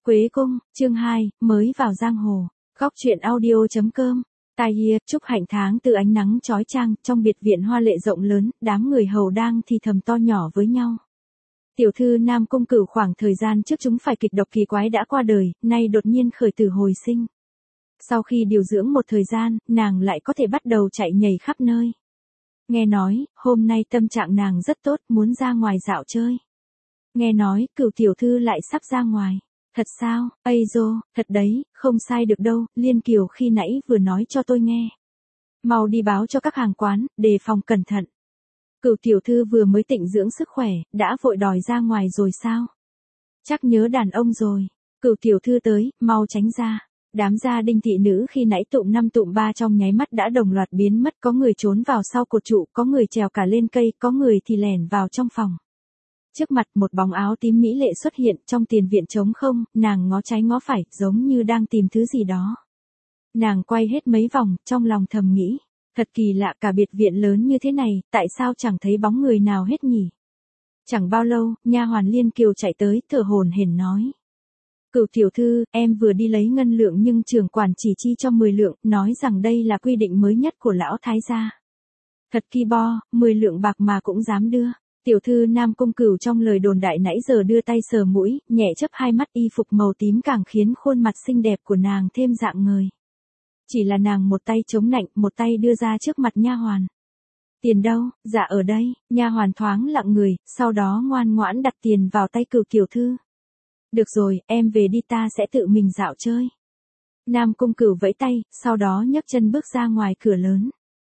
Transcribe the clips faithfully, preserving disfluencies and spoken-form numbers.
Quế Cung, chương hai, mới vào giang hồ. Góc truyện audio.com. Tai hia, chúc hạnh tháng từ ánh nắng chói chang, trong biệt viện hoa lệ rộng lớn, đám người hầu đang thì thầm to nhỏ với nhau. Tiểu thư Nam Cung Cửu khoảng thời gian trước chúng phải kịch độc kỳ quái đã qua đời, nay đột nhiên khởi tử hồi sinh. Sau khi điều dưỡng một thời gian, nàng lại có thể bắt đầu chạy nhảy khắp nơi. Nghe nói, hôm nay tâm trạng nàng rất tốt, muốn ra ngoài dạo chơi. Nghe nói, Cửu tiểu thư lại sắp ra ngoài. Thật sao, ây dô, thật đấy, không sai được đâu, Liên Kiều khi nãy vừa nói cho tôi nghe. Mau đi báo cho các hàng quán, đề phòng cẩn thận. Cửu tiểu thư vừa mới tịnh dưỡng sức khỏe, đã vội đòi ra ngoài rồi sao? Chắc nhớ đàn ông rồi. Cửu tiểu thư tới, mau tránh ra. Đám gia đình thị nữ khi nãy tụm năm tụm ba trong nháy mắt đã đồng loạt biến mất, có người trốn vào sau cột trụ, có người trèo cả lên cây, có người thì lẻn vào trong phòng. Trước mặt một bóng áo tím mỹ lệ xuất hiện, trong tiền viện trống không, nàng ngó trái ngó phải, giống như đang tìm thứ gì đó. Nàng quay hết mấy vòng, trong lòng thầm nghĩ, thật kỳ lạ, cả biệt viện lớn như thế này, tại sao chẳng thấy bóng người nào hết nhỉ? Chẳng bao lâu, nha hoàn Liên Kiều chạy tới, thở hổn hển nói. Cửu tiểu thư, em vừa đi lấy ngân lượng nhưng trưởng quản chỉ chi cho mười lượng, nói rằng đây là quy định mới nhất của lão thái gia. Thật ki bo, mười lượng bạc mà cũng dám đưa. Tiểu thư Nam Cung Cửu trong lời đồn đại nãy giờ đưa tay sờ mũi, nhẹ chớp hai mắt, y phục màu tím càng khiến khuôn mặt xinh đẹp của nàng thêm rạng ngời. Chỉ là nàng một tay chống nạnh, một tay đưa ra trước mặt nha hoàn. Tiền đâu? Dạ ở đây. Nha hoàn thoáng lặng người, sau đó ngoan ngoãn đặt tiền vào tay Cửu tiểu thư. Được rồi, em về đi, ta sẽ tự mình dạo chơi. Nam Cung Cửu vẫy tay, sau đó nhấc chân bước ra ngoài cửa lớn.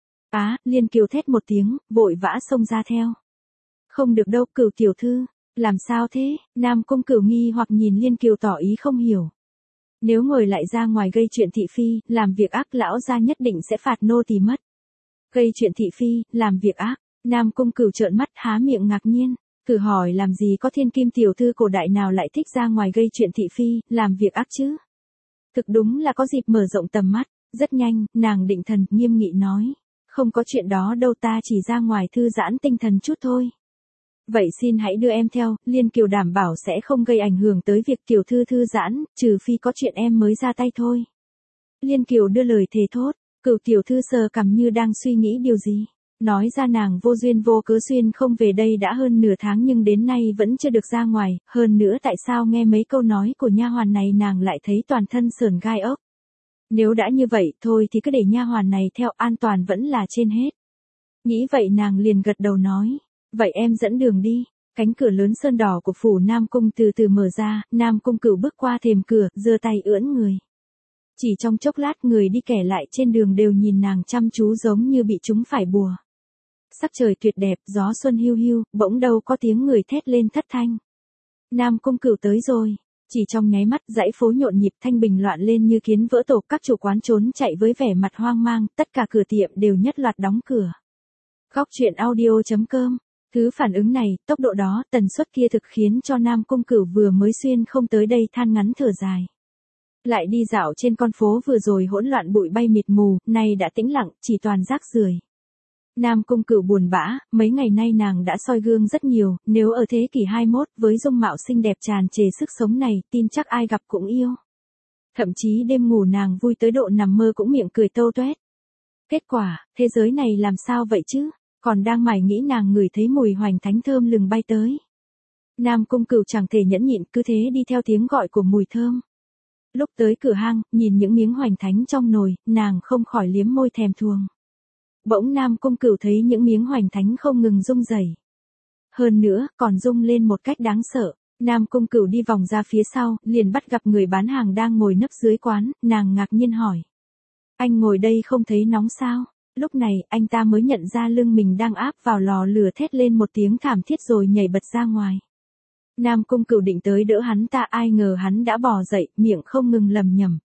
Á, Liên Kiều thét một tiếng, vội vã xông ra theo. Không được đâu, Cửu tiểu thư, làm sao thế? Nam Cung Cửu nghi hoặc nhìn Liên Kiều tỏ ý không hiểu. Nếu ngồi lại ra ngoài gây chuyện thị phi, làm việc ác, lão gia nhất định sẽ phạt nô tỳ mất. Gây chuyện thị phi, làm việc ác. Nam Cung Cửu trợn mắt há miệng ngạc nhiên, thử hỏi làm gì có thiên kim tiểu thư cổ đại nào lại thích ra ngoài gây chuyện thị phi, làm việc ác chứ? Thực đúng là có dịp mở rộng tầm mắt. Rất nhanh, nàng định thần, nghiêm nghị nói, không có chuyện đó đâu, ta chỉ ra ngoài thư giãn tinh thần chút thôi. Vậy xin hãy đưa em theo, Liên Kiều đảm bảo sẽ không gây ảnh hưởng tới việc tiểu thư thư giãn, trừ phi có chuyện em mới ra tay thôi. Liên Kiều đưa lời thề thốt, Cửu tiểu thư sờ cằm như đang suy nghĩ điều gì. Nói ra nàng vô duyên vô cớ xuyên không về đây đã hơn nửa tháng nhưng đến nay vẫn chưa được ra ngoài, hơn nữa tại sao nghe mấy câu nói của nha hoàn này nàng lại thấy toàn thân sởn gai ốc. Nếu đã như vậy thôi thì cứ để nha hoàn này theo, an toàn vẫn là trên hết. Nghĩ vậy nàng liền gật đầu nói. Vậy em dẫn đường đi. Cánh cửa lớn sơn đỏ của phủ Nam Cung từ từ mở ra, Nam Cung Cửu bước qua thềm cửa, giơ tay ưỡn người. Chỉ trong chốc lát người đi kẻ lại trên đường đều nhìn nàng chăm chú giống như bị chúng phải bùa. Sắc trời tuyệt đẹp, gió xuân hiu hiu, bỗng đâu có tiếng người thét lên thất thanh. Nam Cung Cửu tới rồi. Chỉ trong nháy mắt, dãy phố nhộn nhịp, thanh bình loạn lên như kiến vỡ tổ, các chủ quán trốn chạy với vẻ mặt hoang mang, tất cả cửa tiệm đều nhất loạt đóng cửa. Góc truyện audio.com. Thứ phản ứng này, tốc độ đó, tần suất kia thực khiến cho Nam Cung Cửu vừa mới xuyên không tới đây than ngắn thở dài. Lại đi dạo trên con phố vừa rồi hỗn loạn bụi bay mịt mù, nay đã tĩnh lặng, chỉ toàn rác rưởi. Nam Cung Cửu buồn bã, mấy ngày nay nàng đã soi gương rất nhiều, nếu ở thế kỷ hai mươi mốt với dung mạo xinh đẹp tràn trề sức sống này, tin chắc ai gặp cũng yêu. Thậm chí đêm ngủ nàng vui tới độ nằm mơ cũng miệng cười tâu toét. Kết quả, thế giới này làm sao vậy chứ? Còn đang mải nghĩ nàng ngửi thấy mùi hoành thánh thơm lừng bay tới. Nam Cung Cửu chẳng thể nhẫn nhịn, cứ thế đi theo tiếng gọi của mùi thơm. Lúc tới cửa hang, nhìn những miếng hoành thánh trong nồi, nàng không khỏi liếm môi thèm thuồng. Bỗng Nam Cung Cửu thấy những miếng hoành thánh không ngừng rung rẩy. Hơn nữa, còn rung lên một cách đáng sợ. Nam Cung Cửu đi vòng ra phía sau, liền bắt gặp người bán hàng đang ngồi nấp dưới quán, nàng ngạc nhiên hỏi. Anh ngồi đây không thấy nóng sao? Lúc này, anh ta mới nhận ra lưng mình đang áp vào lò lửa, thét lên một tiếng thảm thiết rồi nhảy bật ra ngoài. Nam Cung Cửu định tới đỡ hắn ta, ai ngờ hắn đã bò dậy, miệng không ngừng lầm nhầm.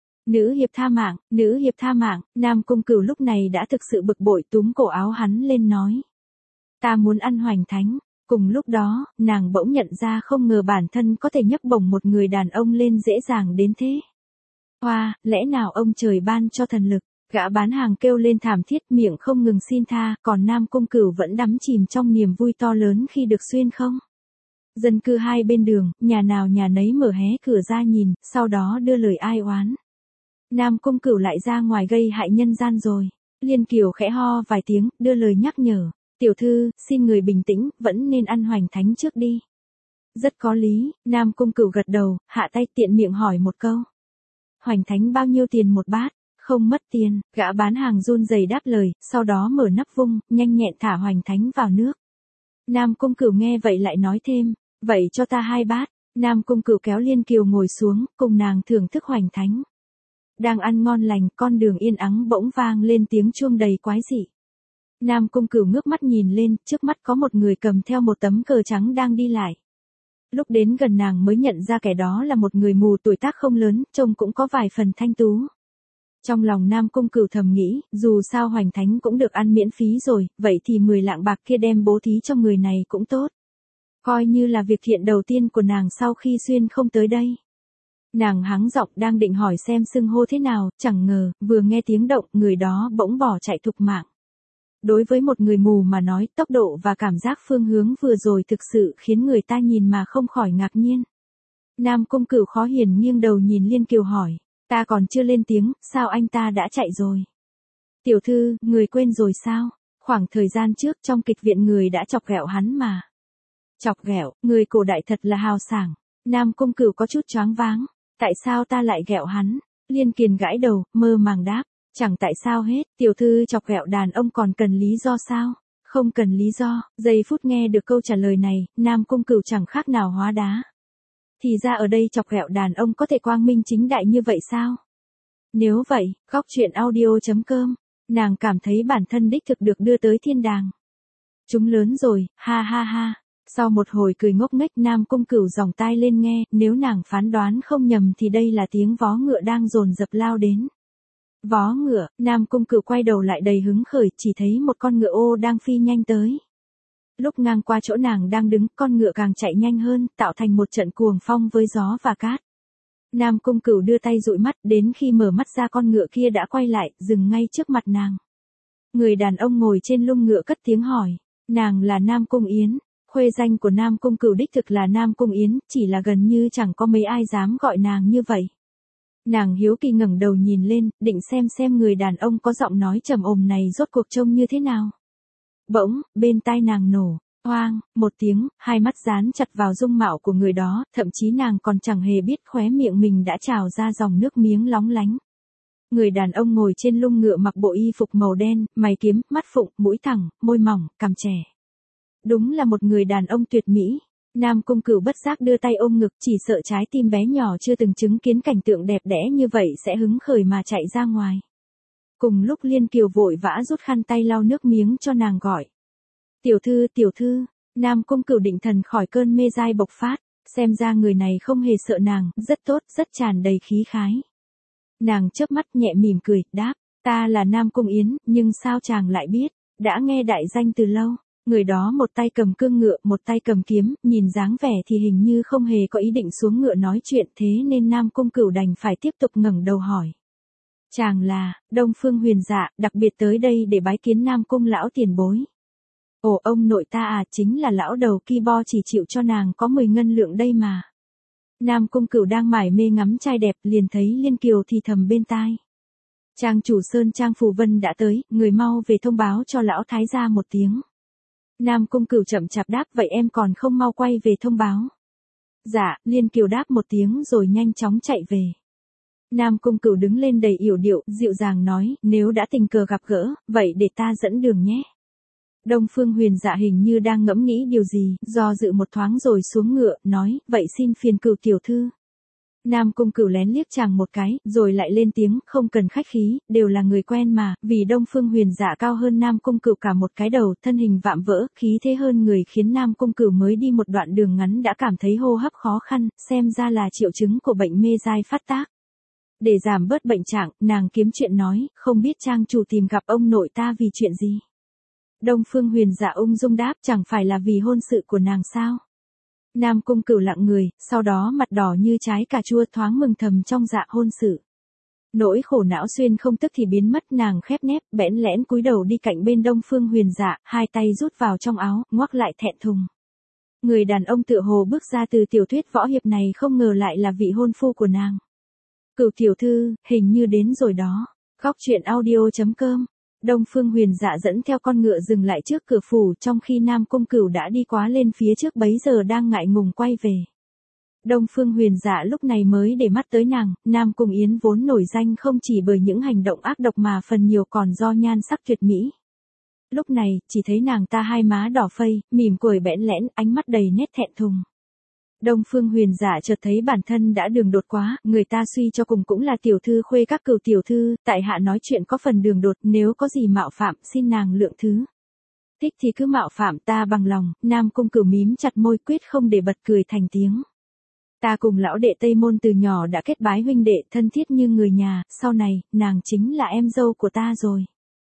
Nữ hiệp tha mạng, nữ hiệp tha mạng, Nam Cung Cửu lúc này đã thực sự bực bội, túm cổ áo hắn lên nói. Ta muốn ăn hoành thánh. Cùng lúc đó, nàng bỗng nhận ra không ngờ bản thân có thể nhấc bổng một người đàn ông lên dễ dàng đến thế. Hoa, lẽ nào ông trời ban cho thần lực? Gã bán hàng kêu lên thảm thiết, miệng không ngừng xin tha, còn Nam Cung Cửu vẫn đắm chìm trong niềm vui to lớn khi được xuyên không. Dân cư hai bên đường, nhà nào nhà nấy mở hé cửa ra nhìn, sau đó đưa lời ai oán. Nam Cung Cửu lại ra ngoài gây hại nhân gian rồi. Liên Kiều khẽ ho vài tiếng, đưa lời nhắc nhở. Tiểu thư, xin người bình tĩnh, vẫn nên ăn hoành thánh trước đi. Rất có lý, Nam Cung Cửu gật đầu, hạ tay tiện miệng hỏi một câu. Hoành thánh bao nhiêu tiền một bát? Không mất tiền, gã bán hàng run rẩy đáp lời, sau đó mở nắp vung, nhanh nhẹn thả hoành thánh vào nước. Nam Cung Cửu nghe vậy lại nói thêm, vậy cho ta hai bát. Nam Cung Cửu kéo Liên Kiều ngồi xuống, cùng nàng thưởng thức hoành thánh. Đang ăn ngon lành, con đường yên ắng bỗng vang lên tiếng chuông đầy quái dị. Nam Cung Cửu ngước mắt nhìn lên, trước mắt có một người cầm theo một tấm cờ trắng đang đi lại. Lúc đến gần nàng mới nhận ra kẻ đó là một người mù tuổi tác không lớn, trông cũng có vài phần thanh tú. Trong lòng Nam Cung Cửu thầm nghĩ, dù sao hoành thánh cũng được ăn miễn phí rồi, vậy thì mười lạng bạc kia đem bố thí cho người này cũng tốt. Coi như là việc thiện đầu tiên của nàng sau khi xuyên không tới đây. Nàng hắng giọng đang định hỏi xem xưng hô thế nào, chẳng ngờ, vừa nghe tiếng động, người đó bỗng bỏ chạy thục mạng. Đối với một người mù mà nói, tốc độ và cảm giác phương hướng vừa rồi thực sự khiến người ta nhìn mà không khỏi ngạc nhiên. Nam Cung Cửu khó hiểu nghiêng đầu nhìn Liên Kiều hỏi, ta còn chưa lên tiếng, sao anh ta đã chạy rồi? Tiểu thư, người quên rồi sao? Khoảng thời gian trước trong kịch viện người đã chọc ghẹo hắn mà. Chọc ghẹo, người cổ đại thật là hào sảng. Nam Cung Cửu có chút choáng váng. Tại sao ta lại ghẹo hắn? Liên Kiền gãi đầu, mơ màng đáp. Chẳng tại sao hết, tiểu thư chọc ghẹo đàn ông còn cần lý do sao? Không cần lý do. Giây phút nghe được câu trả lời này, Nam Cung Cửu chẳng khác nào hóa đá. Thì ra ở đây chọc ghẹo đàn ông có thể quang minh chính đại như vậy sao? Nếu vậy, góc truyện audio chấm com, nàng cảm thấy bản thân đích thực được đưa tới thiên đàng. Chúng lớn rồi, ha ha ha. Sau một hồi cười ngốc nghếch, Nam Cung Cửu giòng tai lên nghe, nếu nàng phán đoán không nhầm thì đây là tiếng vó ngựa đang dồn dập lao đến. Vó ngựa, Nam Cung Cửu quay đầu lại đầy hứng khởi, chỉ thấy một con ngựa ô đang phi nhanh tới. Lúc ngang qua chỗ nàng đang đứng, con ngựa càng chạy nhanh hơn, tạo thành một trận cuồng phong với gió và cát. Nam Cung Cửu đưa tay dụi mắt, đến khi mở mắt ra con ngựa kia đã quay lại, dừng ngay trước mặt nàng. Người đàn ông ngồi trên lưng ngựa cất tiếng hỏi, nàng là Nam Cung Yến. Khuê danh của Nam Cung Cửu đích thực là Nam Cung Yến, chỉ là gần như chẳng có mấy ai dám gọi nàng như vậy. Nàng hiếu kỳ ngẩng đầu nhìn lên, định xem xem người đàn ông có giọng nói trầm ồm này rốt cuộc trông như thế nào. Bỗng, bên tai nàng nổ, oang, một tiếng, hai mắt dán chặt vào dung mạo của người đó, thậm chí nàng còn chẳng hề biết khóe miệng mình đã trào ra dòng nước miếng lóng lánh. Người đàn ông ngồi trên lưng ngựa mặc bộ y phục màu đen, mày kiếm, mắt phụng, mũi thẳng, môi mỏng, cằm trẻ. Đúng là một người đàn ông tuyệt mỹ. Nam Cung Cửu bất giác đưa tay ôm ngực, chỉ sợ trái tim bé nhỏ chưa từng chứng kiến cảnh tượng đẹp đẽ như vậy sẽ hứng khởi mà chạy ra ngoài. Cùng lúc Liên Kiều vội vã rút khăn tay lau nước miếng cho nàng gọi. Tiểu thư, tiểu thư, Nam Cung Cửu định thần khỏi cơn mê dai bộc phát, xem ra người này không hề sợ nàng, rất tốt, rất tràn đầy khí khái. Nàng chớp mắt nhẹ mỉm cười, đáp, ta là Nam Cung Yến, nhưng sao chàng lại biết, đã nghe đại danh từ lâu. Người đó một tay cầm cương ngựa, một tay cầm kiếm, nhìn dáng vẻ thì hình như không hề có ý định xuống ngựa nói chuyện, thế nên Nam Cung Cửu đành phải tiếp tục ngẩng đầu hỏi. Chàng là, Đông Phương Huyền Dạ, đặc biệt tới đây để bái kiến Nam Cung lão tiền bối. Ồ, ông nội ta à, chính là lão đầu ki bo chỉ chịu cho nàng có mười ngân lượng đây mà. Nam Cung Cửu đang mải mê ngắm trai đẹp, liền thấy Liên Kiều thì thầm bên tai. Trang chủ Sơn Trang Phù Vân đã tới, người mau về thông báo cho lão thái gia một tiếng. Nam Cung Cửu chậm chạp đáp, vậy em còn không mau quay về thông báo. Dạ, Liên Kiều đáp một tiếng rồi nhanh chóng chạy về. Nam Cung Cửu đứng lên đầy yểu điệu, dịu dàng nói, nếu đã tình cờ gặp gỡ, vậy để ta dẫn đường nhé. Đông Phương Huyền Dạ hình như đang ngẫm nghĩ điều gì, do dự một thoáng rồi xuống ngựa, nói, vậy xin phiền Cửu tiểu thư. Nam Cung Cửu lén liếc chàng một cái, rồi lại lên tiếng, không cần khách khí, đều là người quen mà, vì Đông Phương Huyền Dạ cao hơn Nam Cung Cửu cả một cái đầu, thân hình vạm vỡ, khí thế hơn người khiến Nam Cung Cửu mới đi một đoạn đường ngắn đã cảm thấy hô hấp khó khăn, xem ra là triệu chứng của bệnh mê dai phát tác. Để giảm bớt bệnh trạng, nàng kiếm chuyện nói, không biết trang chủ tìm gặp ông nội ta vì chuyện gì. Đông Phương Huyền Dạ ung dung đáp, chẳng phải là vì hôn sự của nàng sao. Nam Cung Cửu lặng người, sau đó mặt đỏ như trái cà chua, thoáng mừng thầm trong dạ hôn sự. Nỗi khổ não xuyên không tức thì biến mất, nàng khép nép, bẽn lẽn cúi đầu đi cạnh bên Đông Phương Huyền Dạ, hai tay rút vào trong áo, ngoắc lại thẹn thùng. Người đàn ông tựa hồ bước ra từ tiểu thuyết võ hiệp này không ngờ lại là vị hôn phu của nàng. Cửu tiểu thư, hình như đến rồi đó. Góc truyện audio.com. Đông Phương Huyền Dạ dẫn theo con ngựa dừng lại trước cửa phủ trong khi Nam Cung Cửu đã đi quá lên phía trước bấy giờ đang ngại ngùng quay về. Đông Phương Huyền Dạ lúc này mới để mắt tới nàng, Nam Cung Yến vốn nổi danh không chỉ bởi những hành động ác độc mà phần nhiều còn do nhan sắc tuyệt mỹ. Lúc này, chỉ thấy nàng ta hai má đỏ phây, mỉm cười bẽn lẽn, ánh mắt đầy nét thẹn thùng. Đông Phương Huyền Dạ chợt thấy bản thân đã đường đột quá, người ta suy cho cùng cũng là tiểu thư khuê các cửu tiểu thư, tại hạ nói chuyện có phần đường đột, nếu có gì mạo phạm, xin nàng lượng thứ. Thích thì cứ mạo phạm ta bằng lòng, Nam Cung Cửu mím chặt môi quyết không để bật cười thành tiếng. Ta cùng lão đệ Tây Môn từ nhỏ đã kết bái huynh đệ thân thiết như người nhà, sau này, nàng chính là em dâu của ta rồi.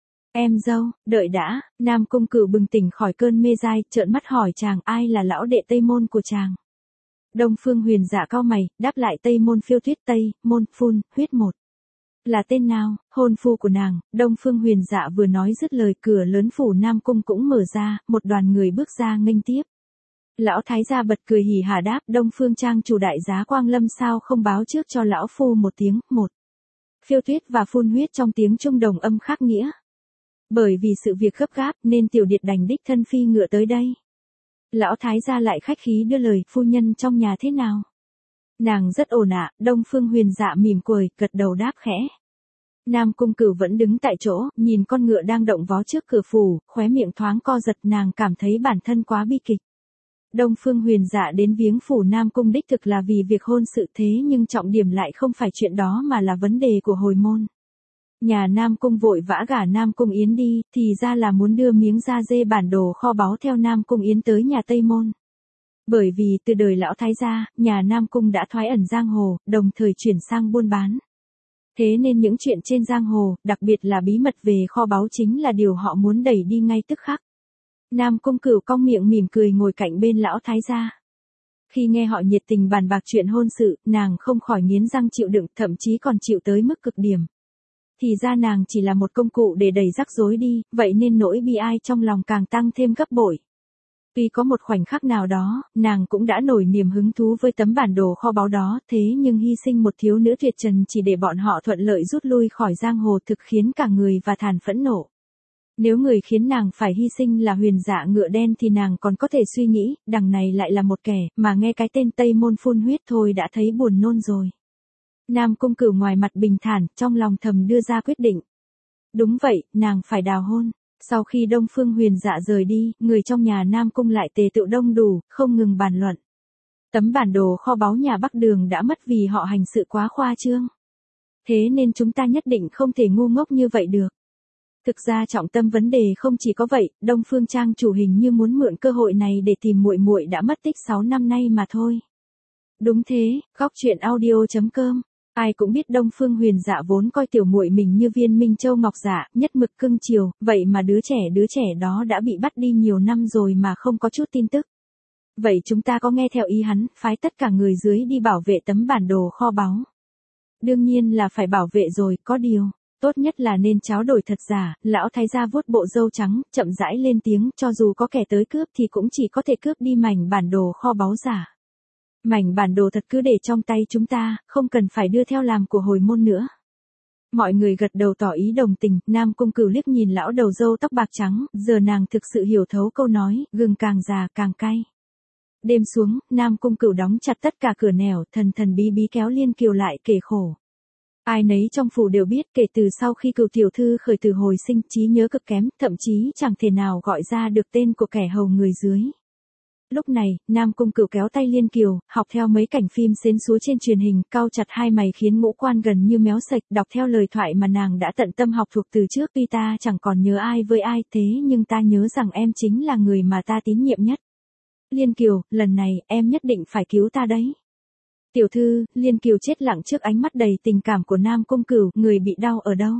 Em dâu, đợi đã, Nam Cung Cửu bừng tỉnh khỏi cơn mê dai, trợn mắt hỏi chàng ai là lão đệ Tây Môn của chàng. Đông Phương Huyền Dạ cau mày, đáp lại Tây Môn Phiêu Tuyết Tây, Môn, Phun, Huyết một. Là tên nào, hôn phu của nàng, Đông Phương Huyền Dạ vừa nói dứt lời cửa lớn phủ Nam Cung cũng mở ra, một đoàn người bước ra nghênh tiếp. Lão thái gia bật cười hỉ hả đáp Đông Phương trang chủ đại giá Quang Lâm sao không báo trước cho lão phu một tiếng, một. Phiêu Tuyết và Phun Huyết trong tiếng trung đồng âm khác nghĩa. Bởi vì sự việc gấp gáp nên tiểu điệt đành đích thân phi ngựa tới đây. Lão thái gia lại khách khí đưa lời, phu nhân trong nhà thế nào? Nàng rất ổn ạ, Đông Phương Huyền Dạ mỉm cười, gật đầu đáp khẽ. Nam Cung Cửu vẫn đứng tại chỗ, nhìn con ngựa đang động vó trước cửa phủ, khóe miệng thoáng co giật, nàng cảm thấy bản thân quá bi kịch. Đông Phương Huyền Dạ đến viếng phủ Nam Cung đích thực là vì việc hôn sự thế nhưng trọng điểm lại không phải chuyện đó mà là vấn đề của hồi môn. Nhà Nam Cung vội vã gả Nam Cung Yến đi, thì ra là muốn đưa miếng da dê bản đồ kho báu theo Nam Cung Yến tới nhà Tây Môn. Bởi vì từ đời lão thái gia, nhà Nam Cung đã thoái ẩn giang hồ, đồng thời chuyển sang buôn bán. Thế nên những chuyện trên giang hồ, đặc biệt là bí mật về kho báu chính là điều họ muốn đẩy đi ngay tức khắc. Nam Cung Cửu cong miệng mỉm cười ngồi cạnh bên lão thái gia. Khi nghe họ nhiệt tình bàn bạc chuyện hôn sự, nàng không khỏi nghiến răng chịu đựng, thậm chí còn chịu tới mức cực điểm. Thì ra nàng chỉ là một công cụ để đẩy rắc rối đi, vậy nên nỗi bi ai trong lòng càng tăng thêm gấp bội. Tuy có một khoảnh khắc nào đó, nàng cũng đã nổi niềm hứng thú với tấm bản đồ kho báu đó, thế nhưng hy sinh một thiếu nữ tuyệt trần chỉ để bọn họ thuận lợi rút lui khỏi giang hồ thực khiến cả người và thàn phẫn nộ. Nếu người khiến nàng phải hy sinh là Huyền Dạ ngựa đen thì nàng còn có thể suy nghĩ, đằng này lại là một kẻ, mà nghe cái tên Tây Môn Phun Huyết thôi đã thấy buồn nôn rồi. Nam Cung Cửu ngoài mặt bình thản, trong lòng thầm đưa ra quyết định. Đúng vậy, nàng phải đào hôn. Sau khi Đông Phương Huyền Dạ rời đi, người trong nhà Nam Cung lại tề tựu đông đủ, không ngừng bàn luận. Tấm bản đồ kho báu nhà Bắc Đường đã mất vì họ hành sự quá khoa trương. Thế nên chúng ta nhất định không thể ngu ngốc như vậy được. Thực ra trọng tâm vấn đề không chỉ có vậy, Đông Phương trang chủ hình như muốn mượn cơ hội này để tìm muội muội đã mất tích sáu năm nay mà thôi. Đúng thế, góc truyện audio.com. Ai cũng biết Đông Phương Huyền Dạ vốn coi tiểu muội mình như viên minh châu ngọc dạ, nhất mực cưng chiều, vậy mà đứa trẻ đứa trẻ đó đã bị bắt đi nhiều năm rồi mà không có chút tin tức. Vậy chúng ta có nghe theo ý hắn, phái tất cả người dưới đi bảo vệ tấm bản đồ kho báu. Đương nhiên là phải bảo vệ rồi, có điều, tốt nhất là nên tráo đổi thật giả, lão thái gia vuốt bộ râu trắng, chậm rãi lên tiếng, cho dù có kẻ tới cướp thì cũng chỉ có thể cướp đi mảnh bản đồ kho báu giả. Mảnh bản đồ thật cứ để trong tay chúng ta, không cần phải đưa theo làm của hồi môn nữa. Mọi người gật đầu tỏ ý đồng tình, Nam Cung Cửu liếc nhìn lão đầu râu tóc bạc trắng, giờ nàng thực sự hiểu thấu câu nói, gừng càng già càng cay. Đêm xuống, Nam Cung Cửu đóng chặt tất cả cửa nẻo, thần thần bí bí kéo Liên Kiều lại kể khổ. Ai nấy trong phủ đều biết kể từ sau khi Cửu tiểu thư khởi tử hồi sinh, trí nhớ cực kém, thậm chí chẳng thể nào gọi ra được tên của kẻ hầu người dưới. Lúc này, Nam Cung Cửu kéo tay Liên Kiều, học theo mấy cảnh phim xến xúa trên truyền hình, cau chặt hai mày khiến ngũ quan gần như méo sạch, đọc theo lời thoại mà nàng đã tận tâm học thuộc từ trước. Tuy ta chẳng còn nhớ ai với ai thế nhưng ta nhớ rằng em chính là người mà ta tín nhiệm nhất. Liên Kiều, lần này, em nhất định phải cứu ta đấy. Tiểu thư, Liên Kiều chết lặng trước ánh mắt đầy tình cảm của Nam Cung Cửu, người bị đau ở đâu?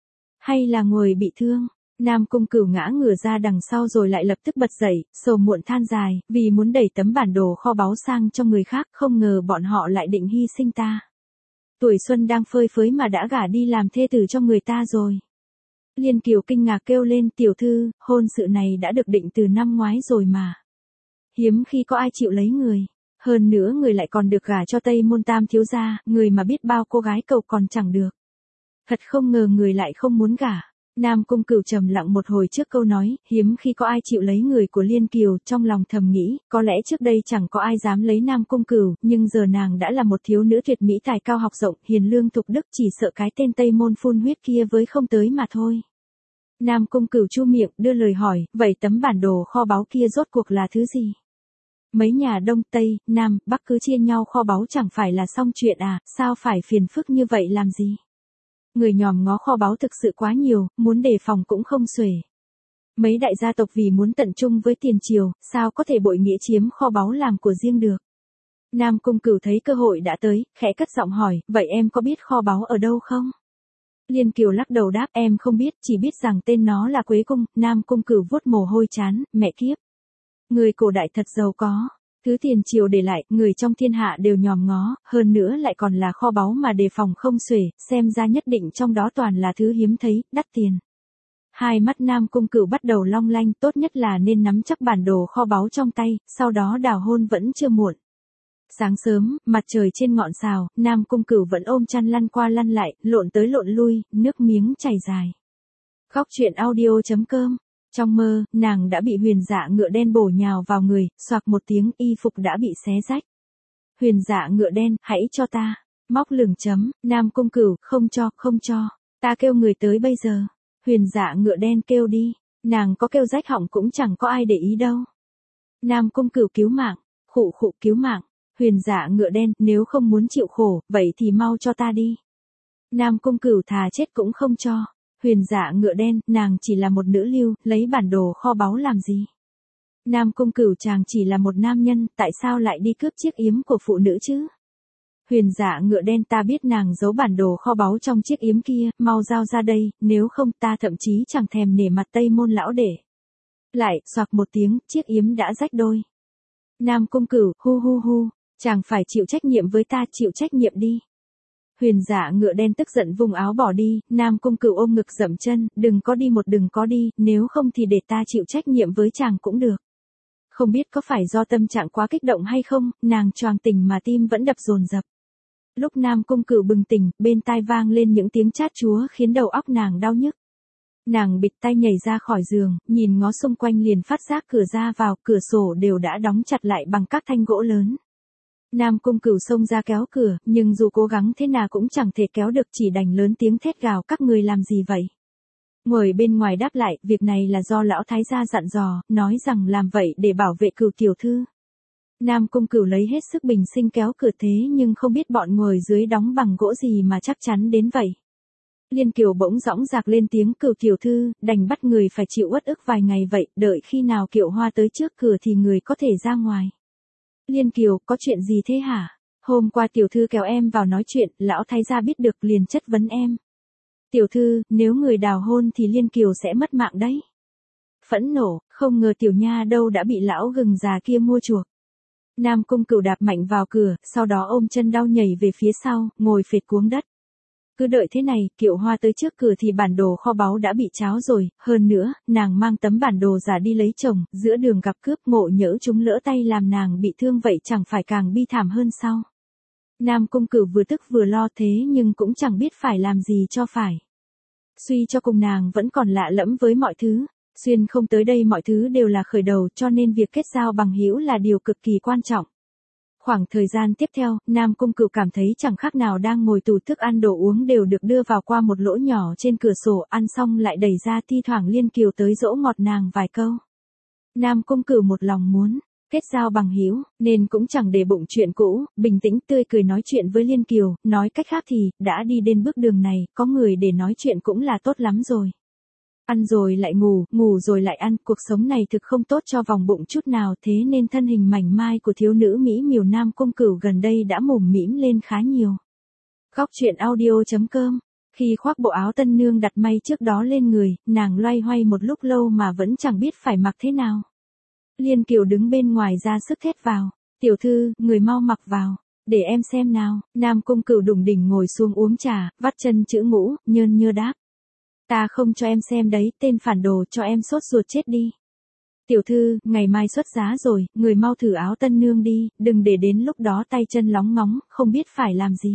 Hay là người bị thương? Nam Cung Cửu ngã ngửa ra đằng sau rồi lại lập tức bật dậy, sầu muộn than dài, vì muốn đẩy tấm bản đồ kho báu sang cho người khác, không ngờ bọn họ lại định hy sinh ta. Tuổi xuân đang phơi phới mà đã gả đi làm thê tử cho người ta rồi. Liên Kiều kinh ngạc kêu lên, tiểu thư, hôn sự này đã được định từ năm ngoái rồi mà. Hiếm khi có ai chịu lấy người. Hơn nữa người lại còn được gả cho Tây Môn Tam thiếu gia, người mà biết bao cô gái cầu còn chẳng được. Thật không ngờ người lại không muốn gả. Nam Cung Cửu trầm lặng một hồi trước câu nói, hiếm khi có ai chịu lấy người của Liên Kiều, trong lòng thầm nghĩ, có lẽ trước đây chẳng có ai dám lấy Nam Cung Cửu, nhưng giờ nàng đã là một thiếu nữ tuyệt mỹ tài cao học rộng, hiền lương thục đức, chỉ sợ cái tên Tây Môn phun huyết kia với không tới mà thôi. Nam Cung Cửu chu miệng, đưa lời hỏi, vậy tấm bản đồ kho báu kia rốt cuộc là thứ gì? Mấy nhà Đông, Tây, Nam, Bắc cứ chia nhau kho báu chẳng phải là xong chuyện à, sao phải phiền phức như vậy làm gì? Người nhòm ngó kho báu thực sự quá nhiều, muốn đề phòng cũng không xuể. Mấy đại gia tộc vì muốn tận chung với tiền triều, sao có thể bội nghĩa chiếm kho báu làm của riêng được. Nam Cung Cửu thấy cơ hội đã tới, khẽ cất giọng hỏi, vậy em có biết kho báu ở đâu không? Liên Kiều lắc đầu đáp, em không biết, chỉ biết rằng tên nó là Quế Cung. Nam Cung Cửu vuốt mồ hôi chán, mẹ kiếp. Người cổ đại thật giàu có. Thứ tiền triều để lại, người trong thiên hạ đều nhòm ngó, hơn nữa lại còn là kho báu mà đề phòng không xuể, xem ra nhất định trong đó toàn là thứ hiếm thấy, đắt tiền. Hai mắt Nam Cung Cửu bắt đầu long lanh, tốt nhất là nên nắm chắc bản đồ kho báu trong tay, sau đó đào hôn vẫn chưa muộn. Sáng sớm, mặt trời trên ngọn sào, Nam Cung Cửu vẫn ôm chăn lăn qua lăn lại, lộn tới lộn lui, nước miếng chảy dài. Góc truyện audio chấm com. Trong mơ, nàng đã bị Huyền Dạ ngựa đen bổ nhào vào người, xoạc một tiếng, y phục đã bị xé rách. Huyền Dạ ngựa đen, hãy cho ta. Móc lửng chấm, Nam Cung Cửu, không cho, không cho. Ta kêu người tới bây giờ. Huyền Dạ ngựa đen kêu đi. Nàng có kêu rách họng cũng chẳng có ai để ý đâu. Nam Cung Cửu cứu mạng. Khụ khụ cứu mạng. Huyền Dạ ngựa đen, nếu không muốn chịu khổ, vậy thì mau cho ta đi. Nam Cung Cửu thà chết cũng không cho. Huyền Dạ ngựa đen, nàng chỉ là một nữ lưu, lấy bản đồ kho báu làm gì? Nam Cung Cửu chàng chỉ là một nam nhân, tại sao lại đi cướp chiếc yếm của phụ nữ chứ? Huyền Dạ ngựa đen, ta biết nàng giấu bản đồ kho báu trong chiếc yếm kia, mau giao ra đây, nếu không ta thậm chí chẳng thèm nể mặt Tây Môn lão để. Lại, xoạc một tiếng, chiếc yếm đã rách đôi. Nam Cung Cửu, hu hu hu, chàng phải chịu trách nhiệm với ta, chịu trách nhiệm đi. Huyền Dạ ngựa đen tức giận vùng áo bỏ đi, Nam Cung Cửu ôm ngực dậm chân, đừng có đi một đừng có đi, nếu không thì để ta chịu trách nhiệm với chàng cũng được. Không biết có phải do tâm trạng quá kích động hay không, nàng choàng tỉnh mà tim vẫn đập dồn dập. Lúc Nam Cung Cửu bừng tỉnh, bên tai vang lên những tiếng chát chúa khiến đầu óc nàng đau nhức. Nàng bịt tai nhảy ra khỏi giường, nhìn ngó xung quanh liền phát giác cửa ra vào, cửa sổ đều đã đóng chặt lại bằng các thanh gỗ lớn. Nam Cung Cửu xông ra kéo cửa, nhưng dù cố gắng thế nào cũng chẳng thể kéo được, chỉ đành lớn tiếng thét gào, các người làm gì vậy? Ngồi bên ngoài đáp lại, việc này là do lão thái gia dặn dò, nói rằng làm vậy để bảo vệ Cửu tiểu thư. Nam Cung Cửu lấy hết sức bình sinh kéo cửa thế nhưng không biết bọn ngồi dưới đóng bằng gỗ gì mà chắc chắn đến vậy. Liên Kiều bỗng dõng dạc lên tiếng, Cửu tiểu thư, đành bắt người phải chịu uất ức vài ngày vậy, đợi khi nào Kiều Hoa tới trước cửa thì người có thể ra ngoài. Liên Kiều, có chuyện gì thế hả? Hôm qua tiểu thư kéo em vào nói chuyện, lão thái gia biết được liền chất vấn em. Tiểu thư, nếu người đào hôn thì Liên Kiều sẽ mất mạng đấy. Phẫn nộ, không ngờ tiểu nha đâu đã bị lão gừng già kia mua chuộc. Nam Cung Cửu đạp mạnh vào cửa, sau đó ôm chân đau nhảy về phía sau, ngồi phệt cuống đất. Cứ đợi thế này, Kiều Hoa tới trước cửa thì bản đồ kho báu đã bị tráo rồi, hơn nữa, nàng mang tấm bản đồ giả đi lấy chồng, giữa đường gặp cướp, ngộ nhỡ chúng lỡ tay làm nàng bị thương vậy chẳng phải càng bi thảm hơn sao. Nam Cung Cửu vừa tức vừa lo thế nhưng cũng chẳng biết phải làm gì cho phải. Suy cho cùng nàng vẫn còn lạ lẫm với mọi thứ, xuyên không tới đây mọi thứ đều là khởi đầu cho nên việc kết giao bằng hữu là điều cực kỳ quan trọng. Khoảng thời gian tiếp theo, Nam Cung Cửu cảm thấy chẳng khác nào đang ngồi tủ thức ăn đồ uống đều được đưa vào qua một lỗ nhỏ trên cửa sổ, ăn xong lại đẩy ra, thi thoảng Liên Kiều tới dỗ ngọt nàng vài câu. Nam Cung Cửu một lòng muốn kết giao bằng hữu, nên cũng chẳng để bụng chuyện cũ, bình tĩnh tươi cười nói chuyện với Liên Kiều, nói cách khác thì, đã đi đến bước đường này, có người để nói chuyện cũng là tốt lắm rồi. Ăn rồi lại ngủ, ngủ rồi lại ăn, cuộc sống này thực không tốt cho vòng bụng chút nào, thế nên thân hình mảnh mai của thiếu nữ Mỹ miều Nam Cung Cửu gần đây đã mủm mĩm lên khá nhiều. Góc truyện audio chấm com. Khi khoác bộ áo tân nương đặt may trước đó lên người, nàng loay hoay một lúc lâu mà vẫn chẳng biết phải mặc thế nào. Liên Kiều đứng bên ngoài ra sức thét vào, tiểu thư, người mau mặc vào, để em xem nào. Nam Cung Cửu đủng đỉnh ngồi xuống uống trà, vắt chân chữ ngũ, nhơn nhơ đáp. Ta không cho em xem đấy, tên phản đồ, cho em sốt ruột chết đi. Tiểu thư, ngày mai xuất giá rồi, người mau thử áo tân nương đi, đừng để đến lúc đó tay chân lóng ngóng, không biết phải làm gì.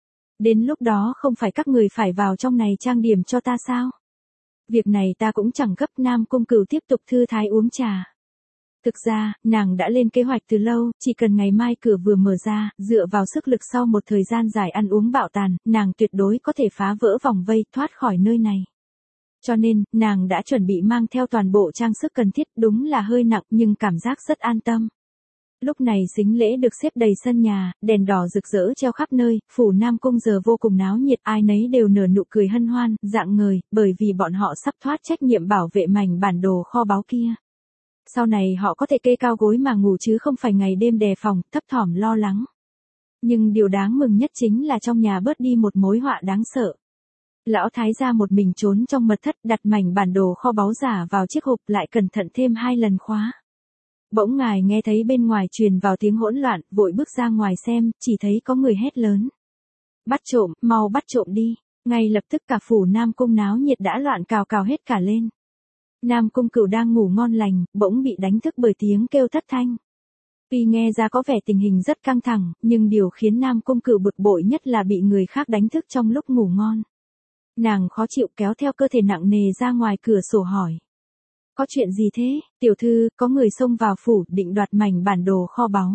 Đến lúc đó không phải các người phải vào trong này trang điểm cho ta sao? Việc này ta cũng chẳng gấp. Nam Cung Cửu tiếp tục thư thái uống trà. Thực ra, nàng đã lên kế hoạch từ lâu, chỉ cần ngày mai cửa vừa mở ra, dựa vào sức lực sau một thời gian dài ăn uống bạo tàn, nàng tuyệt đối có thể phá vỡ vòng vây, thoát khỏi nơi này. Cho nên, nàng đã chuẩn bị mang theo toàn bộ trang sức cần thiết, đúng là hơi nặng nhưng cảm giác rất an tâm. Lúc này sính lễ được xếp đầy sân nhà, đèn đỏ rực rỡ treo khắp nơi, phủ Nam Cung giờ vô cùng náo nhiệt, ai nấy đều nở nụ cười hân hoan, rạng ngời, bởi vì bọn họ sắp thoát trách nhiệm bảo vệ mảnh bản đồ kho báu kia. Sau này họ có thể kê cao gối mà ngủ chứ không phải ngày đêm đề phòng, thấp thỏm lo lắng. Nhưng điều đáng mừng nhất chính là trong nhà bớt đi một mối họa đáng sợ. Lão thái gia một mình trốn trong mật thất, đặt mảnh bản đồ kho báu giả vào chiếc hộp, lại cẩn thận thêm hai lần khóa. Bỗng ngài nghe thấy bên ngoài truyền vào tiếng hỗn loạn, vội bước ra ngoài xem, chỉ thấy có người hét lớn. Bắt trộm, mau bắt trộm đi. Ngay lập tức cả phủ Nam Cung náo nhiệt đã loạn cào cào hết cả lên. Nam Cung Cửu đang ngủ ngon lành, bỗng bị đánh thức bởi tiếng kêu thất thanh. Tuy nghe ra có vẻ tình hình rất căng thẳng, nhưng điều khiến Nam Cung Cửu bực bội nhất là bị người khác đánh thức trong lúc ngủ ngon. Nàng khó chịu kéo theo cơ thể nặng nề ra ngoài cửa sổ hỏi. Có chuyện gì thế, tiểu thư, có người xông vào phủ, định đoạt mảnh bản đồ kho báu.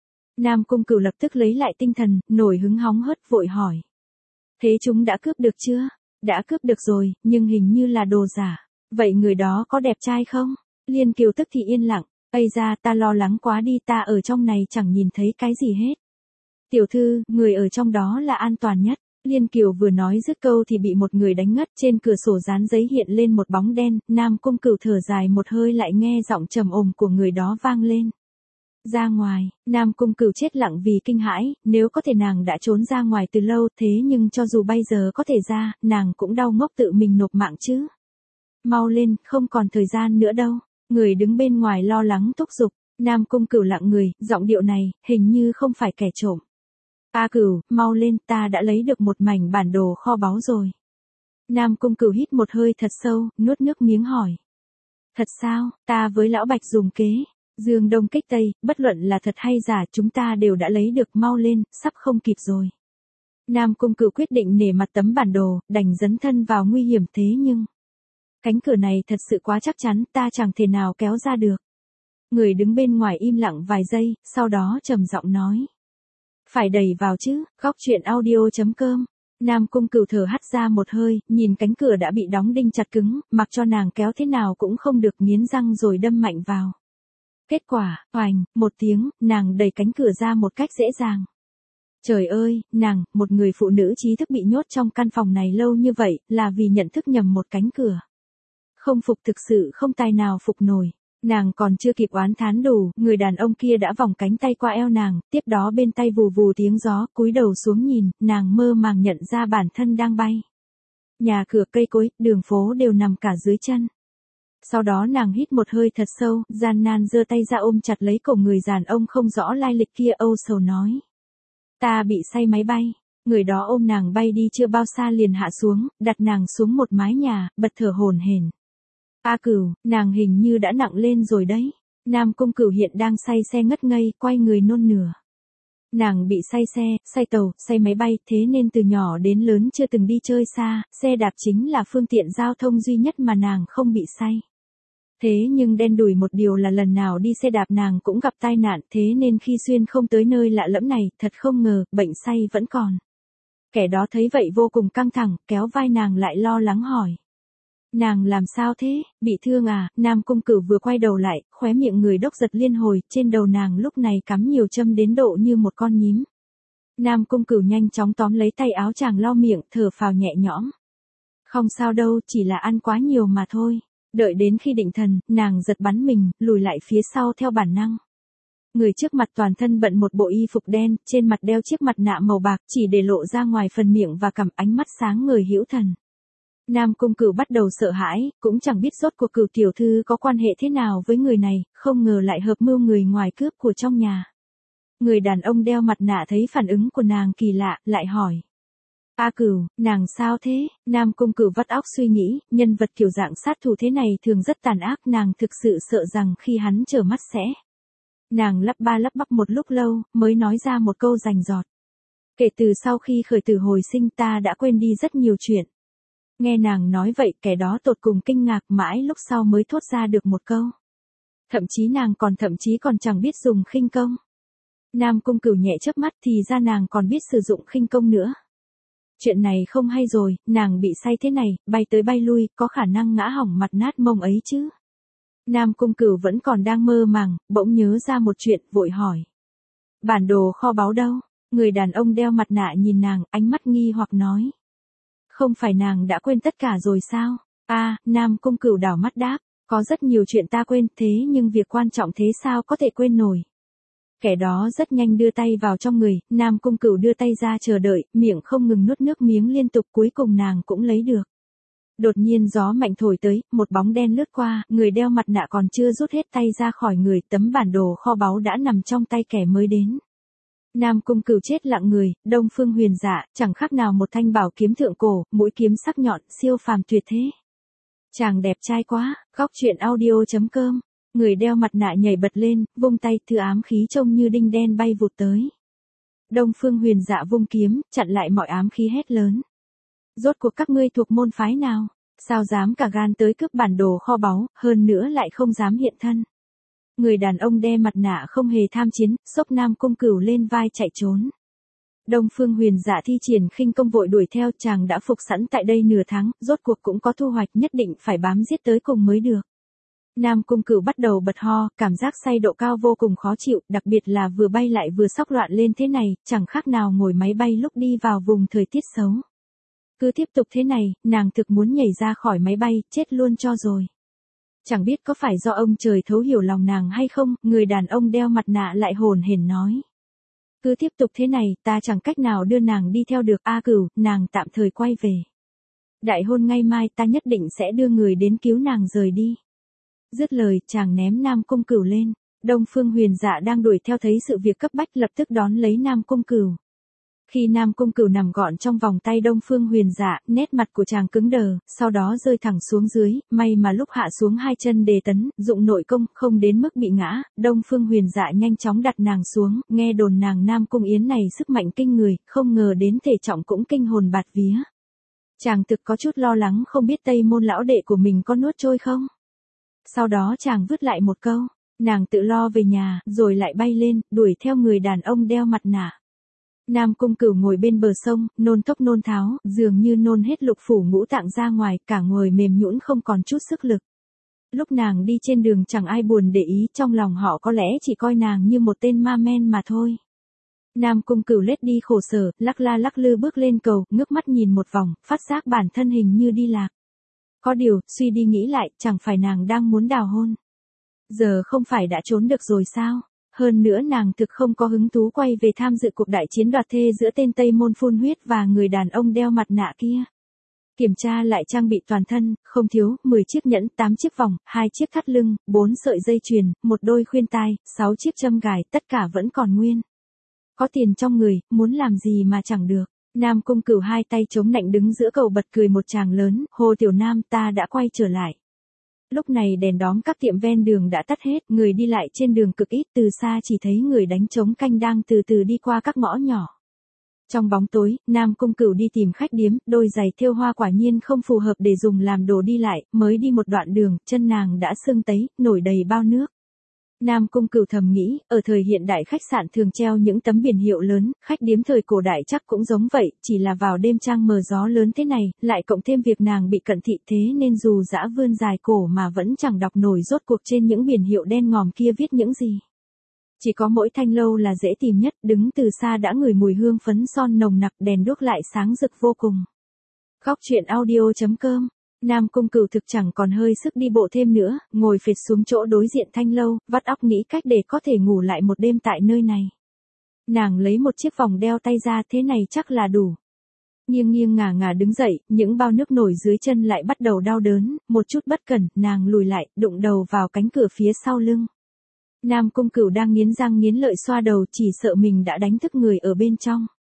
Nam Cung Cửu lập tức lấy lại tinh thần, nổi hứng hóng hớt vội hỏi. Thế chúng đã cướp được chưa? Đã cướp được rồi, nhưng hình như là đồ giả. Vậy người đó có đẹp trai không? Liên Kiều tức thì yên lặng. Ây ra, ta lo lắng quá đi, ta ở trong này chẳng nhìn thấy cái gì hết. Tiểu thư, người ở trong đó là an toàn nhất. Liên Kiều vừa nói dứt câu thì bị một người đánh ngất, trên cửa sổ dán giấy hiện lên một bóng đen, Nam Cung Cửu thở dài một hơi lại nghe giọng trầm ồm của người đó vang lên. Ra ngoài, Nam Cung Cửu chết lặng vì kinh hãi, nếu có thể nàng đã trốn ra ngoài từ lâu, thế nhưng cho dù bây giờ có thể ra, nàng cũng đau ngốc tự mình nộp mạng chứ. Mau lên, không còn thời gian nữa đâu. Người đứng bên ngoài lo lắng thúc giục. Nam Cung Cửu lặng người, giọng điệu này, hình như không phải kẻ trộm. A Cửu, mau lên, ta đã lấy được một mảnh bản đồ kho báu rồi. Nam Cung Cửu hít một hơi thật sâu, nuốt nước miếng hỏi. Thật sao, ta với lão Bạch dùng kế. Dương Đông kích Tây, bất luận là thật hay giả, chúng ta đều đã lấy được, mau lên, sắp không kịp rồi. Nam Cung Cửu quyết định nể mặt tấm bản đồ, đành dấn thân vào nguy hiểm thế nhưng. Cánh cửa này thật sự quá chắc chắn, ta chẳng thể nào kéo ra được. Người đứng bên ngoài im lặng vài giây, sau đó trầm giọng nói. Phải đẩy vào chứ, góc truyện audio chấm com. Nam Cung Cửu thở hắt ra một hơi, nhìn cánh cửa đã bị đóng đinh chặt cứng, mặc cho nàng kéo thế nào cũng không được, nghiến răng rồi đâm mạnh vào. Kết quả, oành, một tiếng, nàng đẩy cánh cửa ra một cách dễ dàng. Trời ơi, nàng, một người phụ nữ trí thức bị nhốt trong căn phòng này lâu như vậy, là vì nhận thức nhầm một cánh cửa. Không phục, thực sự không tài nào phục nổi. Nàng còn chưa kịp oán thán đủ, người đàn ông kia đã vòng cánh tay qua eo nàng, tiếp đó bên tay vù vù tiếng gió, cúi đầu xuống nhìn, nàng mơ màng nhận ra bản thân đang bay. Nhà cửa cây cối, đường phố đều nằm cả dưới chân. Sau đó nàng hít một hơi thật sâu, gian nan giơ tay ra ôm chặt lấy cổ người đàn ông không rõ lai lịch kia, âu sầu nói. Ta bị say máy bay. Người đó ôm nàng bay đi chưa bao xa liền hạ xuống, đặt nàng xuống một mái nhà, bật thở hổn hển. A Cửu, nàng hình như đã nặng lên rồi đấy. Nam Cung Cửu hiện đang say xe ngất ngây, quay người nôn nửa. Nàng bị say xe, say tàu, say máy bay, thế nên từ nhỏ đến lớn chưa từng đi chơi xa, xe đạp chính là phương tiện giao thông duy nhất mà nàng không bị say. Thế nhưng đen đủi một điều là lần nào đi xe đạp nàng cũng gặp tai nạn, thế nên khi xuyên không tới nơi lạ lẫm này, thật không ngờ, bệnh say vẫn còn. Kẻ đó thấy vậy vô cùng căng thẳng, kéo vai nàng lại lo lắng hỏi. Nàng làm sao thế, bị thương à? Nam Cung Cửu vừa quay đầu lại, khóe miệng người đốc giật liên hồi, trên đầu nàng lúc này cắm nhiều châm đến độ như một con nhím. Nam Cung Cửu nhanh chóng tóm lấy tay áo chàng lau miệng, thở phào nhẹ nhõm. Không sao đâu, chỉ là ăn quá nhiều mà thôi. Đợi đến khi định thần, nàng giật bắn mình, lùi lại phía sau theo bản năng. Người trước mặt toàn thân bận một bộ y phục đen, trên mặt đeo chiếc mặt nạ màu bạc, chỉ để lộ ra ngoài phần miệng và cằm, ánh mắt sáng ngời hữu thần. Nam Cung Cửu bắt đầu sợ hãi, cũng chẳng biết rốt cuộc Cửu tiểu thư có quan hệ thế nào với người này, không ngờ lại hợp mưu người ngoài cướp của trong nhà. Người đàn ông đeo mặt nạ thấy phản ứng của nàng kỳ lạ, lại hỏi. A Cửu, nàng sao thế? Nam Cung Cửu vắt óc suy nghĩ, nhân vật kiểu dạng sát thủ thế này thường rất tàn ác, nàng thực sự sợ rằng khi hắn trở mắt sẽ. Nàng lắp ba lắp bắp một lúc lâu, mới nói ra một câu rành rọt. Kể từ sau khi khởi tử hồi sinh ta đã quên đi rất nhiều chuyện. Nghe nàng nói vậy, kẻ đó tột cùng kinh ngạc, mãi lúc sau mới thốt ra được một câu. Thậm chí nàng còn thậm chí còn chẳng biết dùng khinh công. Nam Cung Cửu nhẹ chớp mắt, thì ra nàng còn biết sử dụng khinh công nữa. Chuyện này không hay rồi, nàng bị say thế này, bay tới bay lui, có khả năng ngã hỏng mặt nát mông ấy chứ. Nam Cung Cửu vẫn còn đang mơ màng, bỗng nhớ ra một chuyện, vội hỏi. Bản đồ kho báu đâu? Người đàn ông đeo mặt nạ nhìn nàng, ánh mắt nghi hoặc nói. Không phải nàng đã quên tất cả rồi sao? À, Nam Cung Cửu đảo mắt đáp, có rất nhiều chuyện ta quên, thế nhưng việc quan trọng thế sao có thể quên nổi. Kẻ đó rất nhanh đưa tay vào trong người, Nam Cung Cửu đưa tay ra chờ đợi, miệng không ngừng nuốt nước miếng liên tục, cuối cùng nàng cũng lấy được. Đột nhiên gió mạnh thổi tới, một bóng đen lướt qua, người đeo mặt nạ còn chưa rút hết tay ra khỏi người, tấm bản đồ kho báu đã nằm trong tay kẻ mới đến. Nam Cung Cửu chết lặng người, Đông Phương Huyền Dạ, chẳng khác nào một thanh bảo kiếm thượng cổ, mũi kiếm sắc nhọn, siêu phàm tuyệt thế. Chàng đẹp trai quá, góc truyện audio chấm com. Người đeo mặt nạ nhảy bật lên, vung tay, thứ ám khí trông như đinh đen bay vụt tới. Đông Phương Huyền Dạ vung kiếm, chặn lại mọi ám khí, hét lớn. Rốt cuộc các ngươi thuộc môn phái nào? Sao dám cả gan tới cướp bản đồ kho báu, hơn nữa lại không dám hiện thân? Người đàn ông đeo mặt nạ không hề tham chiến, xốc Nam Cung Cửu lên vai chạy trốn. Đông Phương Huyền Dạ thi triển khinh công vội đuổi theo, chàng đã phục sẵn tại đây nửa tháng, rốt cuộc cũng có thu hoạch, nhất định phải bám giết tới cùng mới được. Nam Cung Cửu bắt đầu bật ho, cảm giác say độ cao vô cùng khó chịu, đặc biệt là vừa bay lại vừa sóc loạn lên thế này, chẳng khác nào ngồi máy bay lúc đi vào vùng thời tiết xấu. Cứ tiếp tục thế này, nàng thực muốn nhảy ra khỏi máy bay, chết luôn cho rồi. Chẳng biết có phải do ông trời thấu hiểu lòng nàng hay không, người đàn ông đeo mặt nạ lại hồn hển nói. Cứ tiếp tục thế này, ta chẳng cách nào đưa nàng đi theo được. A Cửu, nàng tạm thời quay về. Đại hôn ngay mai, ta nhất định sẽ đưa người đến cứu nàng rời đi. Dứt lời, chàng ném Nam Cung Cửu lên. Đông Phương Huyền Dạ đang đuổi theo thấy sự việc cấp bách, lập tức đón lấy Nam Cung Cửu. Khi Nam Cung Cửu nằm gọn trong vòng tay Đông Phương Huyền Dạ, nét mặt của chàng cứng đờ, sau đó rơi thẳng xuống dưới, may mà lúc hạ xuống hai chân đề tấn, dụng nội công, không đến mức bị ngã. Đông Phương Huyền Dạ nhanh chóng đặt nàng xuống, nghe đồn nàng Nam Cung Yến này sức mạnh kinh người, không ngờ đến thể trọng cũng kinh hồn bạt vía. Chàng thực có chút lo lắng, không biết Tây Môn lão đệ của mình có nuốt trôi không. Sau đó chàng vứt lại một câu, nàng tự lo về nhà, rồi lại bay lên, đuổi theo người đàn ông đeo mặt nạ. Nam Cung Cửu ngồi bên bờ sông, nôn thốc nôn tháo, dường như nôn hết lục phủ ngũ tạng ra ngoài, cả người mềm nhũn không còn chút sức lực. Lúc nàng đi trên đường chẳng ai buồn để ý, trong lòng họ có lẽ chỉ coi nàng như một tên ma men mà thôi. Nam Cung Cửu lết đi khổ sở, lắc la lắc lư bước lên cầu, ngước mắt nhìn một vòng, phát giác bản thân hình như đi lạc. Có điều, suy đi nghĩ lại, chẳng phải nàng đang muốn đào hôn. Giờ không phải đã trốn được rồi sao? Hơn nữa nàng thực không có hứng thú quay về tham dự cuộc đại chiến đoạt thê giữa tên Tây Môn phun huyết và người đàn ông đeo mặt nạ kia. Kiểm tra lại trang bị toàn thân, không thiếu, mười chiếc nhẫn, tám chiếc vòng, hai chiếc thắt lưng, bốn sợi dây chuyền, một đôi khuyên tai, sáu chiếc châm gài, tất cả vẫn còn nguyên. Có tiền trong người, muốn làm gì mà chẳng được. Nam Cung Cửu hai tay chống nạnh đứng giữa cầu bật cười một tràng lớn, Hồ Tiểu Nam, ta đã quay trở lại. Lúc này đèn đóm các tiệm ven đường đã tắt hết, người đi lại trên đường cực ít, từ xa chỉ thấy người đánh trống canh đang từ từ đi qua các ngõ nhỏ. Trong bóng tối, Nam Cung Cửu đi tìm khách điếm, đôi giày thêu hoa quả nhiên không phù hợp để dùng làm đồ đi lại, mới đi một đoạn đường, chân nàng đã sưng tấy, nổi đầy bao nước. Nam Cung Cửu thầm nghĩ, ở thời hiện đại khách sạn thường treo những tấm biển hiệu lớn, khách điếm thời cổ đại chắc cũng giống vậy, chỉ là vào đêm trăng mờ gió lớn thế này, lại cộng thêm việc nàng bị cận thị thế nên dù dã vươn dài cổ mà vẫn chẳng đọc nổi rốt cuộc trên những biển hiệu đen ngòm kia viết những gì. Chỉ có mỗi thanh lâu là dễ tìm nhất, đứng từ xa đã ngửi mùi hương phấn son nồng nặc, đèn đuốc lại sáng rực vô cùng. Góc truyện audio chấm com. Nam Cung Cửu thực chẳng còn hơi sức đi bộ thêm nữa, ngồi phệt xuống chỗ đối diện thanh lâu, vắt óc nghĩ cách để có thể ngủ lại một đêm tại nơi này. Nàng lấy một chiếc vòng đeo tay ra, thế này chắc là đủ. Nghiêng nghiêng ngả ngả đứng dậy, những bao nước nổi dưới chân lại bắt đầu đau đớn, một chút bất cẩn, nàng lùi lại, đụng đầu vào cánh cửa phía sau lưng. Nam Cung Cửu đang nghiến răng nghiến lợi xoa đầu, chỉ sợ mình đã đánh thức người ở bên trong.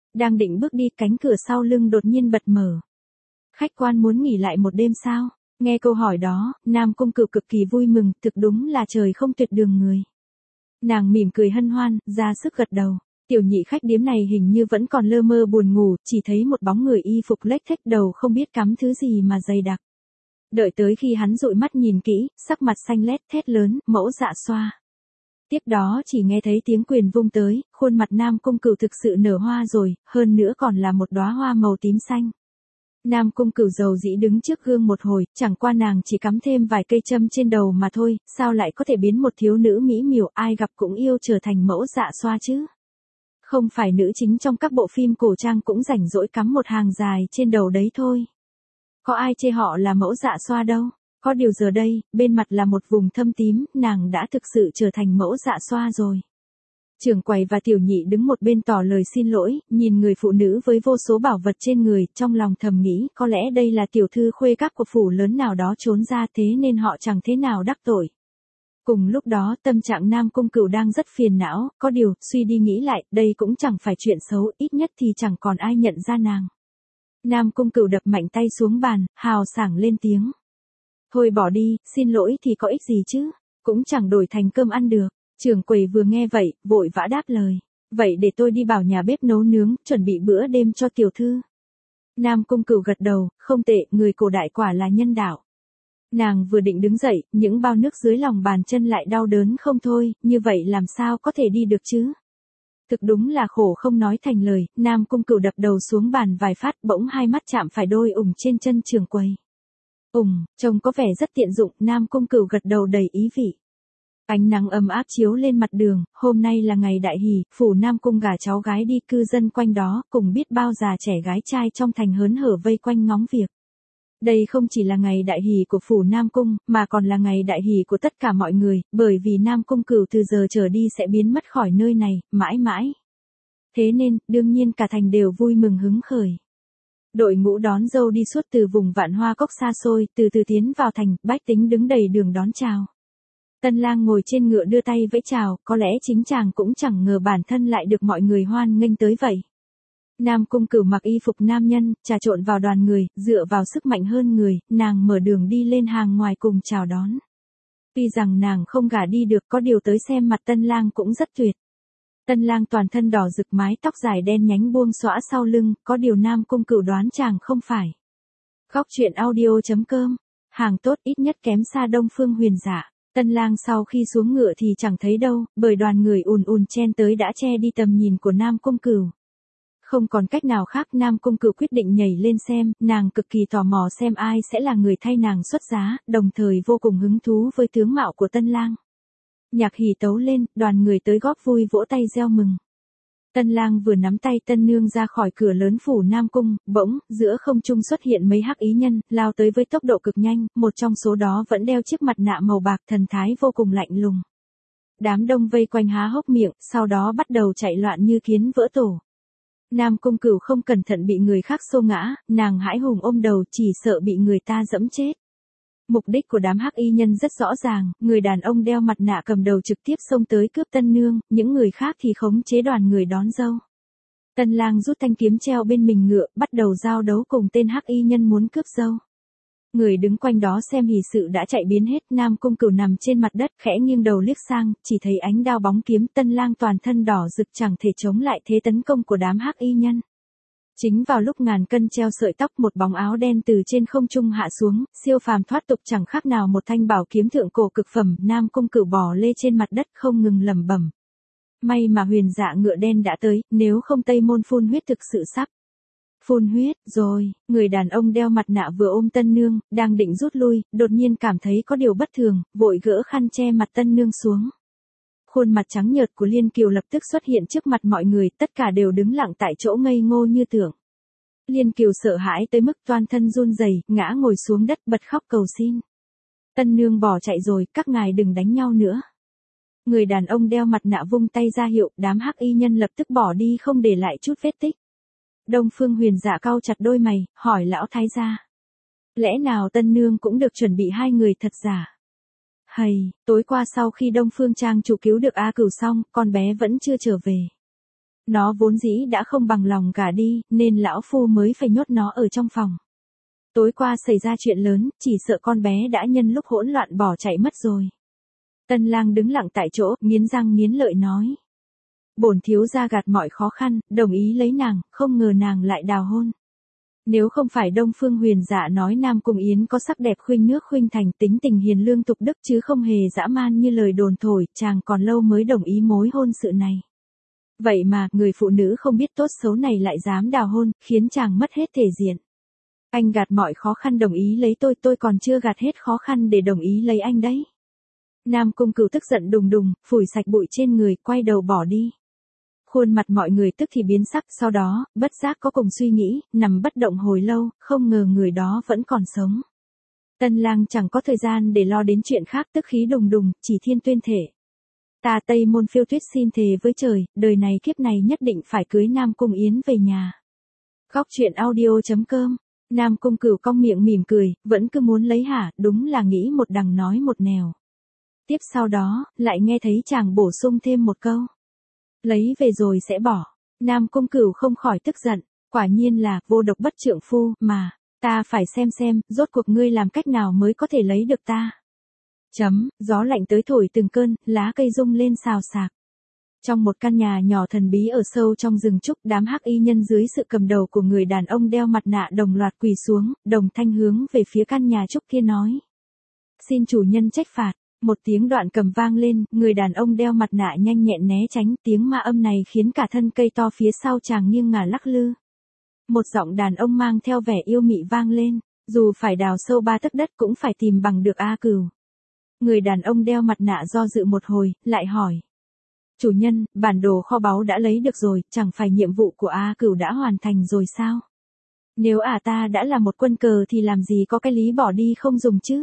Đang định bước đi, cánh cửa sau lưng đột nhiên bật mở. Khách quan muốn nghỉ lại một đêm sao? Nghe câu hỏi đó, Nam Cung Cửu cực kỳ vui mừng, thực đúng là trời không tuyệt đường người. Nàng mỉm cười hân hoan, ra sức gật đầu. Tiểu nhị khách điếm này hình như vẫn còn lơ mơ buồn ngủ, chỉ thấy một bóng người y phục lếch thếch đầu không biết cắm thứ gì mà dày đặc. Đợi tới khi hắn dụi mắt nhìn kỹ, sắc mặt xanh lét thét lớn, mẫu Dạ Xoa. Tiếp đó chỉ nghe thấy tiếng quyền vung tới, khuôn mặt Nam Cung Cửu thực sự nở hoa rồi, hơn nữa còn là một đóa hoa màu tím xanh. Nam Cung Cửu dầu dĩ đứng trước gương một hồi, chẳng qua nàng chỉ cắm thêm vài cây châm trên đầu mà thôi, sao lại có thể biến một thiếu nữ mỹ miều ai gặp cũng yêu trở thành mẫu Dạ Xoa chứ? Không phải nữ chính trong các bộ phim cổ trang cũng rảnh rỗi cắm một hàng dài trên đầu đấy thôi. Có ai chê họ là mẫu Dạ Xoa đâu. Có điều giờ đây, bên mặt là một vùng thâm tím, nàng đã thực sự trở thành mẫu Dạ Xoa rồi. Trưởng quầy và tiểu nhị đứng một bên tỏ lời xin lỗi, nhìn người phụ nữ với vô số bảo vật trên người, trong lòng thầm nghĩ, có lẽ đây là tiểu thư khuê các của phủ lớn nào đó trốn ra, thế nên họ chẳng thế nào đắc tội. Cùng lúc đó, tâm trạng Nam Cung Cửu đang rất phiền não, có điều, suy đi nghĩ lại, đây cũng chẳng phải chuyện xấu, ít nhất thì chẳng còn ai nhận ra nàng. Nam Cung Cửu đập mạnh tay xuống bàn, hào sảng lên tiếng. Thôi bỏ đi, xin lỗi thì có ích gì chứ, cũng chẳng đổi thành cơm ăn được. Trưởng quầy vừa nghe vậy, vội vã đáp lời. Vậy để tôi đi bảo nhà bếp nấu nướng, chuẩn bị bữa đêm cho tiểu thư. Nam Cung Cửu gật đầu, không tệ, người cổ đại quả là nhân đạo. Nàng vừa định đứng dậy, những bao nước dưới lòng bàn chân lại đau đớn không thôi, như vậy làm sao có thể đi được chứ? Thực đúng là khổ không nói thành lời, Nam Cung Cửu đập đầu xuống bàn vài phát, bỗng hai mắt chạm phải đôi ủng trên chân trưởng quầy. Ủng, trông có vẻ rất tiện dụng, Nam Cung Cửu gật đầu đầy ý vị. Ánh nắng ấm áp chiếu lên mặt đường, hôm nay là ngày đại hỷ, phủ Nam Cung gả cháu gái đi, cư dân quanh đó, cùng biết bao già trẻ gái trai trong thành hớn hở vây quanh ngóng việc. Đây không chỉ là ngày đại hỷ của phủ Nam Cung, mà còn là ngày đại hỷ của tất cả mọi người, bởi vì Nam Cung Cửu từ giờ trở đi sẽ biến mất khỏi nơi này, mãi mãi. Thế nên, đương nhiên cả thành đều vui mừng hứng khởi. Đội ngũ đón dâu đi suốt từ vùng Vạn Hoa Cốc xa xôi, từ từ tiến vào thành, bách tính đứng đầy đường đón chào. Tân lang ngồi trên ngựa đưa tay vẫy chào, có lẽ chính chàng cũng chẳng ngờ bản thân lại được mọi người hoan nghênh tới vậy. Nam Cung Cửu mặc y phục nam nhân, trà trộn vào đoàn người, dựa vào sức mạnh hơn người, nàng mở đường đi lên hàng ngoài cùng chào đón. Tuy rằng nàng không gả đi được, có điều tới xem mặt tân lang cũng rất tuyệt. Tân lang toàn thân đỏ rực, mái tóc dài đen nhánh buông xõa sau lưng, có điều Nam Cung Cửu đoán chàng không phải. Góc truyện audio chấm com, hàng tốt ít nhất kém xa Đông Phương Huyền Dạ. Tân lang sau khi xuống ngựa thì chẳng thấy đâu, bởi đoàn người ùn ùn chen tới đã che đi tầm nhìn của Nam Cung Cửu. Không còn cách nào khác, Nam Cung Cửu quyết định nhảy lên xem, nàng cực kỳ tò mò xem ai sẽ là người thay nàng xuất giá, đồng thời vô cùng hứng thú với tướng mạo của tân lang. Nhạc hỉ tấu lên, đoàn người tới góp vui vỗ tay reo mừng. Tân lang vừa nắm tay tân nương ra khỏi cửa lớn phủ Nam Cung, bỗng, giữa không trung xuất hiện mấy hắc ý nhân, lao tới với tốc độ cực nhanh, một trong số đó vẫn đeo chiếc mặt nạ màu bạc, thần thái vô cùng lạnh lùng. Đám đông vây quanh há hốc miệng, sau đó bắt đầu chạy loạn như kiến vỡ tổ. Nam Cung Cửu không cẩn thận bị người khác xô ngã, nàng hãi hùng ôm đầu, chỉ sợ bị người ta giẫm chết. Mục đích của đám hắc y nhân rất rõ ràng, người đàn ông đeo mặt nạ cầm đầu trực tiếp xông tới cướp tân nương, những người khác thì khống chế đoàn người đón dâu. Tân lang rút thanh kiếm treo bên mình ngựa, bắt đầu giao đấu cùng tên hắc y nhân muốn cướp dâu. Người đứng quanh đó xem hỉ sự đã chạy biến hết, Nam Cung Cửu nằm trên mặt đất khẽ nghiêng đầu liếc sang, chỉ thấy ánh đao bóng kiếm, tân lang toàn thân đỏ rực chẳng thể chống lại thế tấn công của đám hắc y nhân. Chính vào lúc ngàn cân treo sợi tóc, một bóng áo đen từ trên không trung hạ xuống, siêu phàm thoát tục chẳng khác nào một thanh bảo kiếm thượng cổ cực phẩm, Nam Cung Cửu bò lê trên mặt đất không ngừng lẩm bẩm. May mà Huyền Dạ ngựa đen đã tới, nếu không Tây Môn phun huyết thực sự sắp. Phun huyết, rồi, người đàn ông đeo mặt nạ vừa ôm tân nương, đang định rút lui, đột nhiên cảm thấy có điều bất thường, vội gỡ khăn che mặt tân nương xuống. Khuôn mặt trắng nhợt của Liên Kiều lập tức xuất hiện trước mặt mọi người, tất cả đều đứng lặng tại chỗ ngây ngô như tưởng. Liên Kiều sợ hãi tới mức toàn thân run rẩy, ngã ngồi xuống đất bật khóc cầu xin. Tân nương bỏ chạy rồi, các ngài đừng đánh nhau nữa. Người đàn ông đeo mặt nạ vung tay ra hiệu, đám hắc y nhân lập tức bỏ đi không để lại chút vết tích. Đông Phương Huyền Dạ cau chặt đôi mày, hỏi lão thái gia. Lẽ nào tân nương cũng được chuẩn bị hai người thật giả? Hầy, tối qua sau khi Đông Phương Trang chủ cứu được A Cửu xong, con bé vẫn chưa trở về. Nó vốn dĩ đã không bằng lòng cả đi, nên lão phu mới phải nhốt nó ở trong phòng. Tối qua xảy ra chuyện lớn, chỉ sợ con bé đã nhân lúc hỗn loạn bỏ chạy mất rồi. Tân lang đứng lặng tại chỗ, nghiến răng nghiến lợi nói. Bổn thiếu gia gạt mọi khó khăn, đồng ý lấy nàng, không ngờ nàng lại đào hôn. Nếu không phải Đông Phương Huyền Dạ nói Nam Cung Yến có sắc đẹp khuynh nước khuynh thành, tính tình hiền lương tục đức chứ không hề dã man như lời đồn thổi, chàng còn lâu mới đồng ý mối hôn sự này. Vậy mà, người phụ nữ không biết tốt xấu này lại dám đào hôn, khiến chàng mất hết thể diện. Anh gạt mọi khó khăn đồng ý lấy tôi, tôi còn chưa gạt hết khó khăn để đồng ý lấy anh đấy. Nam Cung Cửu tức giận đùng đùng, phủi sạch bụi trên người, quay đầu bỏ đi. Khuôn mặt mọi người tức thì biến sắc, sau đó, bất giác có cùng suy nghĩ, nằm bất động hồi lâu, không ngờ người đó vẫn còn sống. Tân lang chẳng có thời gian để lo đến chuyện khác, tức khí đùng đùng, chỉ thiên tuyên thể. Ta Tây Môn Phiêu Tuyết xin thề với trời, đời này kiếp này nhất định phải cưới Nam Cung Yến về nhà. Góc truyện audio chấm com. Nam Cung Cửu cong miệng mỉm cười, vẫn cứ muốn lấy hả, đúng là nghĩ một đằng nói một nẻo. Tiếp sau đó, lại nghe thấy chàng bổ sung thêm một câu. Lấy về rồi sẽ bỏ. Nam Cung Cửu không khỏi tức giận, quả nhiên là vô độc bất trượng phu, mà, ta phải xem xem, rốt cuộc ngươi làm cách nào mới có thể lấy được ta. Chấm, gió lạnh tới thổi từng cơn, lá cây rung lên xào xạc. Trong một căn nhà nhỏ thần bí ở sâu trong rừng trúc, đám hắc y nhân dưới sự cầm đầu của người đàn ông đeo mặt nạ đồng loạt quỳ xuống, đồng thanh hướng về phía căn nhà trúc kia nói. Xin chủ nhân trách phạt. Một tiếng đoạn cầm vang lên, người đàn ông đeo mặt nạ nhanh nhẹn né tránh, tiếng ma âm này khiến cả thân cây to phía sau chàng nghiêng ngả lắc lư. Một giọng đàn ông mang theo vẻ yêu mị vang lên, dù phải đào sâu ba tấc đất cũng phải tìm bằng được A Cửu. Người đàn ông đeo mặt nạ do dự một hồi, lại hỏi. Chủ nhân, bản đồ kho báu đã lấy được rồi, chẳng phải nhiệm vụ của A Cửu đã hoàn thành rồi sao? Nếu ả ta đã là một quân cờ thì làm gì có cái lý bỏ đi không dùng chứ?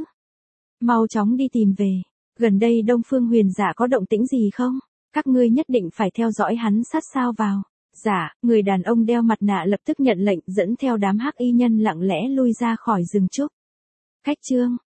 Mau chóng đi tìm về. Gần đây Đông Phương Huyền Dạ có động tĩnh gì không? Các ngươi nhất định phải theo dõi hắn sát sao vào. Dạ, người đàn ông đeo mặt nạ lập tức nhận lệnh, dẫn theo đám hắc y nhân lặng lẽ lui ra khỏi rừng trúc. Khách chương.